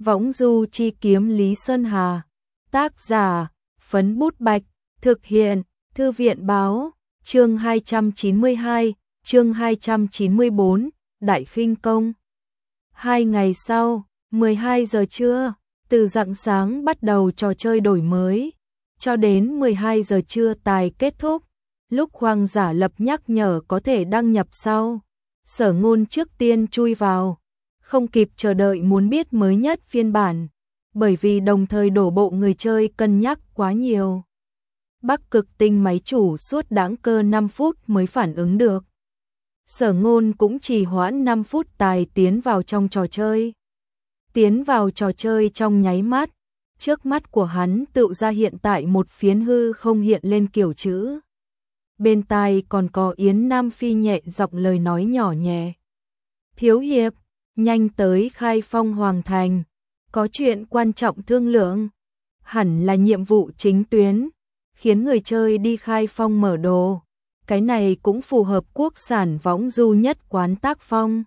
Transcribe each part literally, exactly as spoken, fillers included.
Võng du chi kiếm Lý Sơn Hà. Tác giả, Phấn Bút Bạch. Thực hiện, Thư viện Báo. Chương hai trăm chín mươi hai, chương hai trăm chín mươi bốn, Đại Khinh Công. Hai ngày sau, mười hai giờ trưa, từ rạng sáng bắt đầu trò chơi đổi mới, cho đến mười hai giờ trưa tài kết thúc. Lúc Hoàng Giả Lập nhắc nhở có thể đăng nhập sau, Sở Ngôn trước tiên chui vào, không kịp chờ đợi muốn biết mới nhất phiên bản, bởi vì đồng thời đổ bộ người chơi cân nhắc quá nhiều. Bắc Cực Tinh máy chủ suốt đãng cơ năm phút mới phản ứng được. Sở Ngôn cũng trì hoãn năm phút tài tiến vào trong trò chơi. Tiến vào trò chơi trong nháy mắt, trước mắt của hắn tự ra hiện tại một phiến hư không hiện lên kiểu chữ. Bên tai còn có Yến Nam Phi nhẹ giọng lời nói nhỏ nhẹ. Thiếu hiệp, nhanh tới Khai Phong Hoàng Thành, có chuyện quan trọng thương lượng. Hẳn là nhiệm vụ chính tuyến, khiến người chơi đi Khai Phong mở đồ. Cái này cũng phù hợp quốc sản võng du nhất quán tác phong.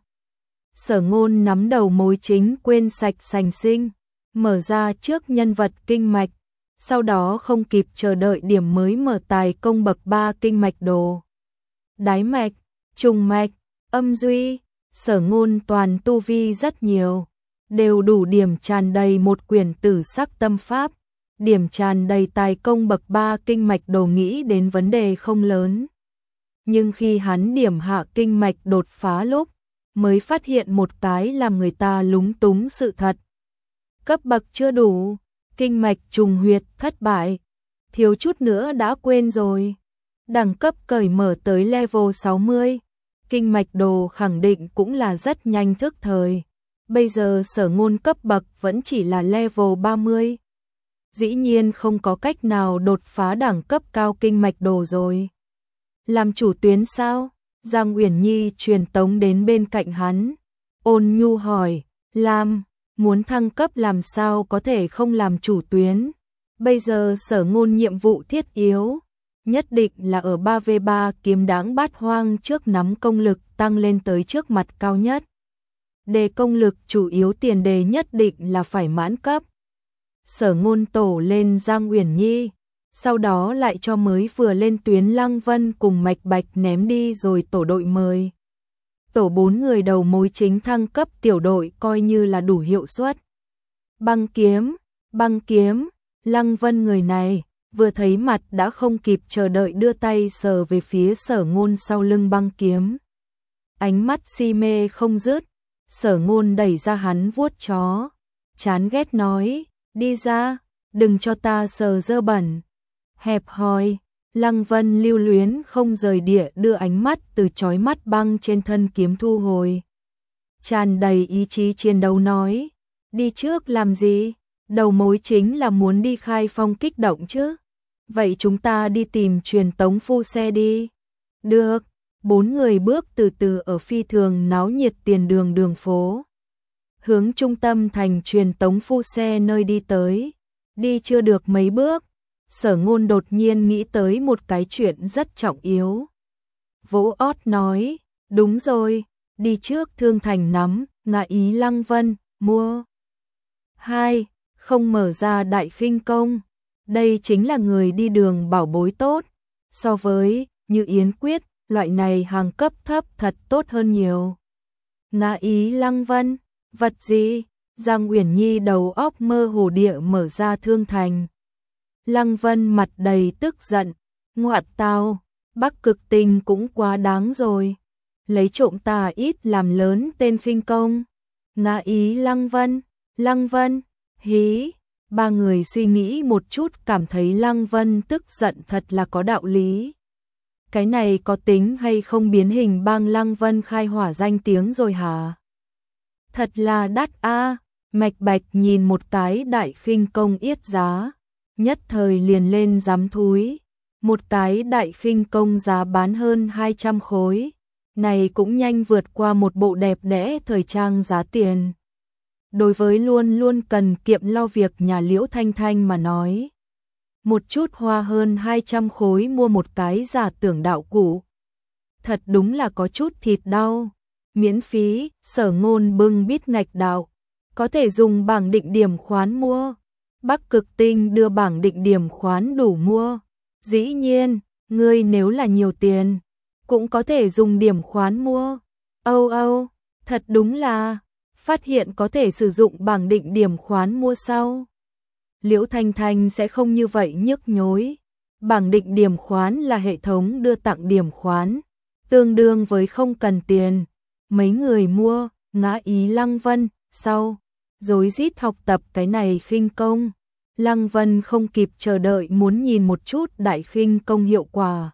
Sở Ngôn nắm đầu mối chính quên sạch sành sinh, mở ra trước nhân vật kinh mạch, sau đó không kịp chờ đợi điểm mới mở tài công bậc ba kinh mạch đồ. Đái mạch, trùng mạch, âm duy, Sở Ngôn toàn tu vi rất nhiều, đều đủ điểm tràn đầy một quyển tử sắc tâm pháp, điểm tràn đầy tài công bậc ba kinh mạch đồ nghĩ đến vấn đề không lớn. Nhưng khi hắn điểm hạ kinh mạch đột phá lúc, mới phát hiện một cái làm người ta lúng túng sự thật. Cấp bậc chưa đủ, kinh mạch trùng huyệt thất bại, thiếu chút nữa đã quên rồi. Đẳng cấp cởi mở tới level sáu mươi, kinh mạch đồ khẳng định cũng là rất nhanh thức thời. Bây giờ Sở Ngôn cấp bậc vẫn chỉ là level ba mươi. Dĩ nhiên không có cách nào đột phá đẳng cấp cao kinh mạch đồ rồi. Làm chủ tuyến sao? Giang Uyển Nhi truyền tống đến bên cạnh hắn, ôn nhu hỏi, làm, muốn thăng cấp làm sao có thể không làm chủ tuyến. Bây giờ Sở Ngôn nhiệm vụ thiết yếu, nhất định là ở ba vê ba kiếm đáng bát hoang trước nắm công lực tăng lên tới trước mặt cao nhất. Đề công lực chủ yếu tiền đề nhất định là phải mãn cấp. Sở Ngôn tổ lên Giang Uyển Nhi, sau đó lại cho mới vừa lên tuyến Lăng Vân cùng Mạch Bạch ném đi rồi tổ đội mời. Tổ bốn người đầu mối chính thăng cấp tiểu đội coi như là đủ hiệu suất. Băng kiếm, băng kiếm, Lăng Vân người này, vừa thấy mặt đã không kịp chờ đợi đưa tay sờ về phía Sở Ngôn sau lưng băng kiếm. Ánh mắt si mê không dứt, Sở Ngôn đẩy ra hắn vuốt chó, chán ghét nói, đi ra, đừng cho ta sờ dơ bẩn. Hẹp hòi, Lăng Vân lưu luyến không rời địa đưa ánh mắt từ chói mắt băng trên thân kiếm thu hồi. Tràn đầy ý chí chiến đấu nói, đi trước làm gì, đầu mối chính là muốn đi Khai Phong kích động chứ. Vậy chúng ta đi tìm truyền tống phu xe đi. Được, bốn người bước từ từ ở phi thường náo nhiệt tiền đường đường phố. Hướng trung tâm thành truyền tống phu xe nơi đi tới. Đi chưa được mấy bước, Sở Ngôn đột nhiên nghĩ tới một cái chuyện rất trọng yếu. Vỗ ót nói, đúng rồi, đi trước Thương Thành nắm, ngạ ý Lăng Vân, mua. Hai, không mở ra Đại Khinh Công. Đây chính là người đi đường bảo bối tốt. So với, như Yến Quyết, loại này hàng cấp thấp thật tốt hơn nhiều. Ngạ ý Lăng Vân, vật gì? Giang Uyển Nhi đầu óc mơ hồ địa mở ra Thương Thành. Lăng Vân mặt đầy tức giận, ngoại tao, Bắc Cực Tinh cũng quá đáng rồi. Lấy trộm ta ít làm lớn tên khinh công. Ngạ ý Lăng Vân, Lăng Vân, hí. Ba người suy nghĩ một chút cảm thấy Lăng Vân tức giận thật là có đạo lý. Cái này có tính hay không biến hình bang Lăng Vân khai hỏa danh tiếng rồi hả? Thật là đắt a. Mạch Bạch nhìn một cái Đại Khinh Công yết giá, nhất thời liền lên dám thúi. Một cái Đại Khinh Công giá bán hơn hai trăm khối, này cũng nhanh vượt qua một bộ đẹp đẽ thời trang giá tiền. Đối với luôn luôn cần kiệm lo việc nhà Liễu Thanh Thanh mà nói, một chút hoa hơn hai trăm khối mua một cái giả tưởng đạo cụ, thật đúng là có chút thịt đau. Miễn phí, Sở Ngôn bưng bít ngạch đạo, có thể dùng bảng định điểm khoán mua. Bắc Cực Tinh đưa bảng định điểm khoán đủ mua. Dĩ nhiên, ngươi nếu là nhiều tiền, cũng có thể dùng điểm khoán mua. Âu âu, thật đúng là, phát hiện có thể sử dụng bảng định điểm khoán mua sau. Liễu Thanh Thanh sẽ không như vậy nhức nhối. Bảng định điểm khoán là hệ thống đưa tặng điểm khoán, tương đương với không cần tiền. Mấy người mua, ngã ý Lăng Vân, sau, rối rít học tập cái này khinh công. Lăng Vân không kịp chờ đợi muốn nhìn một chút đại khinh công hiệu quả.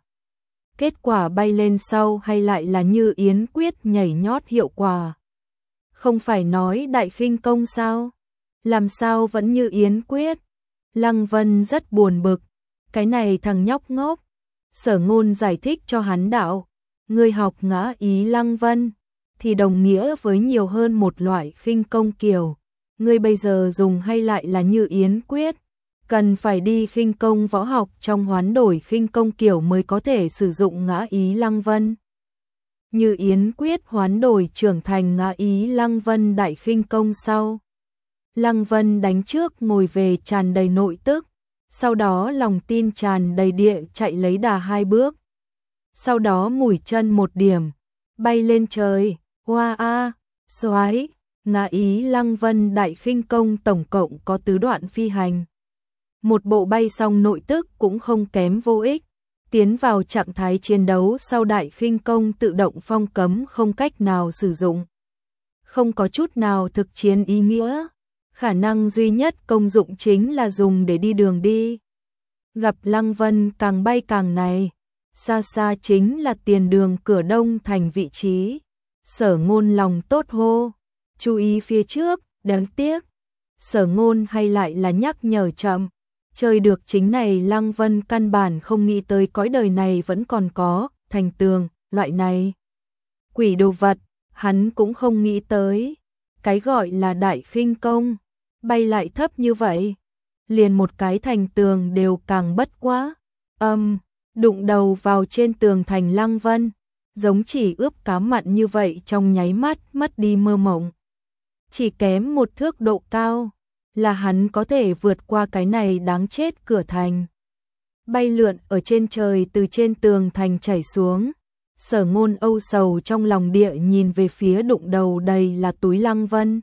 Kết quả bay lên sau hay lại là như yến quyết nhảy nhót hiệu quả. Không phải nói đại khinh công sao? Làm sao vẫn như yến quyết? Lăng Vân rất buồn bực. Cái này thằng nhóc ngốc. Sở Ngôn giải thích cho hắn đạo. Người học ngã ý Lăng Vân thì đồng nghĩa với nhiều hơn một loại khinh công kiểu. Ngươi bây giờ dùng hay lại là như yến quyết, cần phải đi khinh công võ học trong hoán đổi khinh công kiểu mới có thể sử dụng ngã ý Lăng Vân. Như yến quyết hoán đổi trưởng thành ngã ý Lăng Vân đại khinh công sau. Lăng Vân đánh trước ngồi về tràn đầy nội tức, sau đó lòng tin tràn đầy địa chạy lấy đà hai bước. Sau đó mũi chân một điểm, bay lên trời, hoa a, xoái. Ngã ý Lăng Vân đại khinh công tổng cộng có tứ đoạn phi hành. Một bộ bay xong nội tức cũng không kém vô ích. Tiến vào trạng thái chiến đấu sau đại khinh công tự động phong cấm không cách nào sử dụng. Không có chút nào thực chiến ý nghĩa. Khả năng duy nhất công dụng chính là dùng để đi đường đi. Gặp Lăng Vân càng bay càng này. Xa xa chính là tiền đường cửa đông thành vị trí. Sở Ngôn lòng tốt hô. Chú ý phía trước, đáng tiếc. Sở Ngôn hay lại là nhắc nhở chậm. Chơi được chính này Lăng Vân căn bản không nghĩ tới cõi đời này vẫn còn có, thành tường, loại này. Quỷ đồ vật, hắn cũng không nghĩ tới. Cái gọi là đại khinh công, bay lại thấp như vậy. Liền một cái thành tường đều càng bất quá. Âm, đụng đầu vào trên tường thành Lăng Vân. Giống chỉ ướp cá mặn như vậy trong nháy mắt mất đi mơ mộng. Chỉ kém một thước độ cao là hắn có thể vượt qua cái này đáng chết cửa thành. Bay lượn ở trên trời từ trên tường thành chảy xuống. Sở Ngôn âu sầu trong lòng địa nhìn về phía đụng đầu đầy là túi Lăng Vân.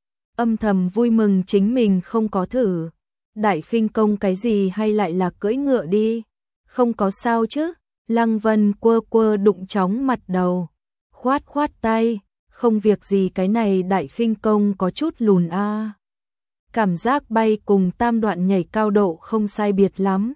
Âm thầm vui mừng chính mình không có thử. Đại khinh công cái gì hay lại là cưỡi ngựa đi. Không có sao chứ. Lăng Vân quơ quơ đụng chóng mặt đầu. Khoát khoát tay. Không việc gì cái này đại khinh công có chút lùn a. À. Cảm giác bay cùng tam đoạn nhảy cao độ không sai biệt lắm.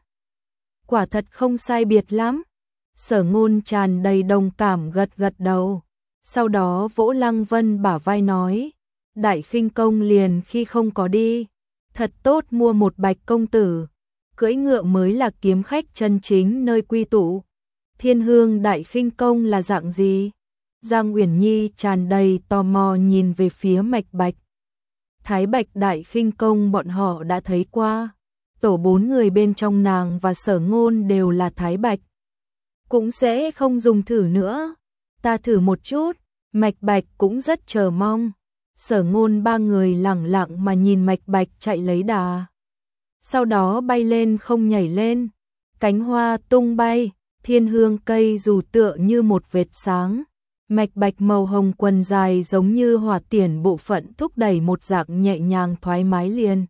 Quả thật không sai biệt lắm. Sở Ngôn tràn đầy đồng cảm gật gật đầu. Sau đó vỗ Lăng Vân bả vai nói. Đại khinh công liền khi không có đi. Thật tốt mua một bạch công tử. Cưỡi ngựa mới là kiếm khách chân chính nơi quy tụ. Thiên Hương đại khinh công là dạng gì? Giang Uyển Nhi tràn đầy tò mò nhìn về phía Mạch Bạch. Thái Bạch đại khinh công bọn họ đã thấy qua. Tổ bốn người bên trong nàng và Sở Ngôn đều là Thái Bạch. Cũng sẽ không dùng thử nữa. Ta thử một chút. Mạch Bạch cũng rất chờ mong. Sở Ngôn ba người lẳng lặng mà nhìn Mạch Bạch chạy lấy đà. Sau đó bay lên không nhảy lên. Cánh hoa tung bay. Thiên hương cây dù tựa như một vệt sáng. Mạch Bạch màu hồng quần dài giống như hỏa tiễn bộ phận thúc đẩy một dạng nhẹ nhàng thoải mái liền.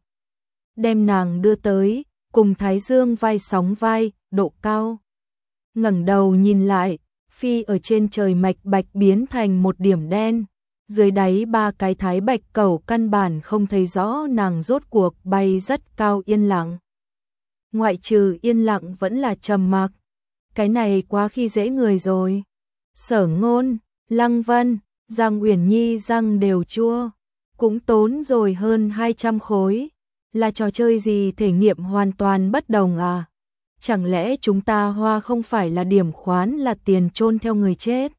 Đem nàng đưa tới, cùng Thái Dương vai sóng vai, độ cao. Ngẩng đầu nhìn lại, phi ở trên trời Mạch Bạch biến thành một điểm đen. Dưới đáy ba cái Thái Bạch cẩu căn bản không thấy rõ nàng rốt cuộc bay rất cao yên lặng. Ngoại trừ yên lặng vẫn là trầm mặc. Cái này quá khi dễ người rồi. Sở Ngôn, Lăng Vân, Giang Uyển Nhi răng đều chua, cũng tốn rồi hơn hai trăm khối. Là trò chơi gì thể nghiệm hoàn toàn bất đồng à? Chẳng lẽ chúng ta hoa không phải là điểm khoán là tiền chôn theo người chết?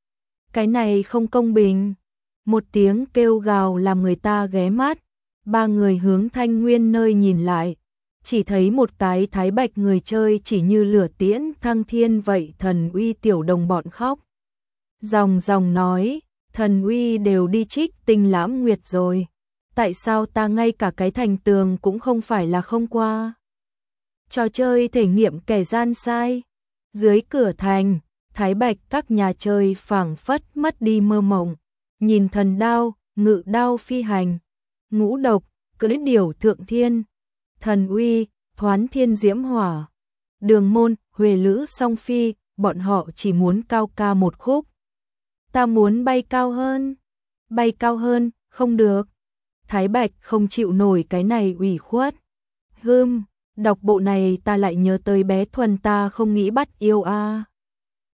Cái này không công bình. Một tiếng kêu gào làm người ta ghé mắt. Ba người hướng Thanh Nguyên nơi nhìn lại. Chỉ thấy một cái Thái Bạch người chơi chỉ như lửa tiễn thăng thiên vậy. Thần uy tiểu đồng bọn khóc. Dòng dòng nói, thần uy đều đi trích Tinh Lãm Nguyệt rồi. tại sao ta ngay cả cái thành tường cũng không phải là không qua. Trò chơi thể nghiệm kẻ gian sai. Dưới cửa thành, Thái Bạch các nhà chơi phảng phất mất đi mơ mộng, nhìn thần đao, ngự đao phi hành, ngũ độc, cưỡi điểu thượng thiên, thần uy, thoán thiên diễm hỏa, đường môn, huề lữ song phi, bọn họ chỉ muốn cao ca một khúc. Ta muốn bay cao hơn, bay cao hơn, không được. Thái Bạch không chịu nổi cái này ủy khuất. Hừm, đọc bộ này ta lại nhớ tới bé Thuần ta không nghĩ bắt yêu a. À.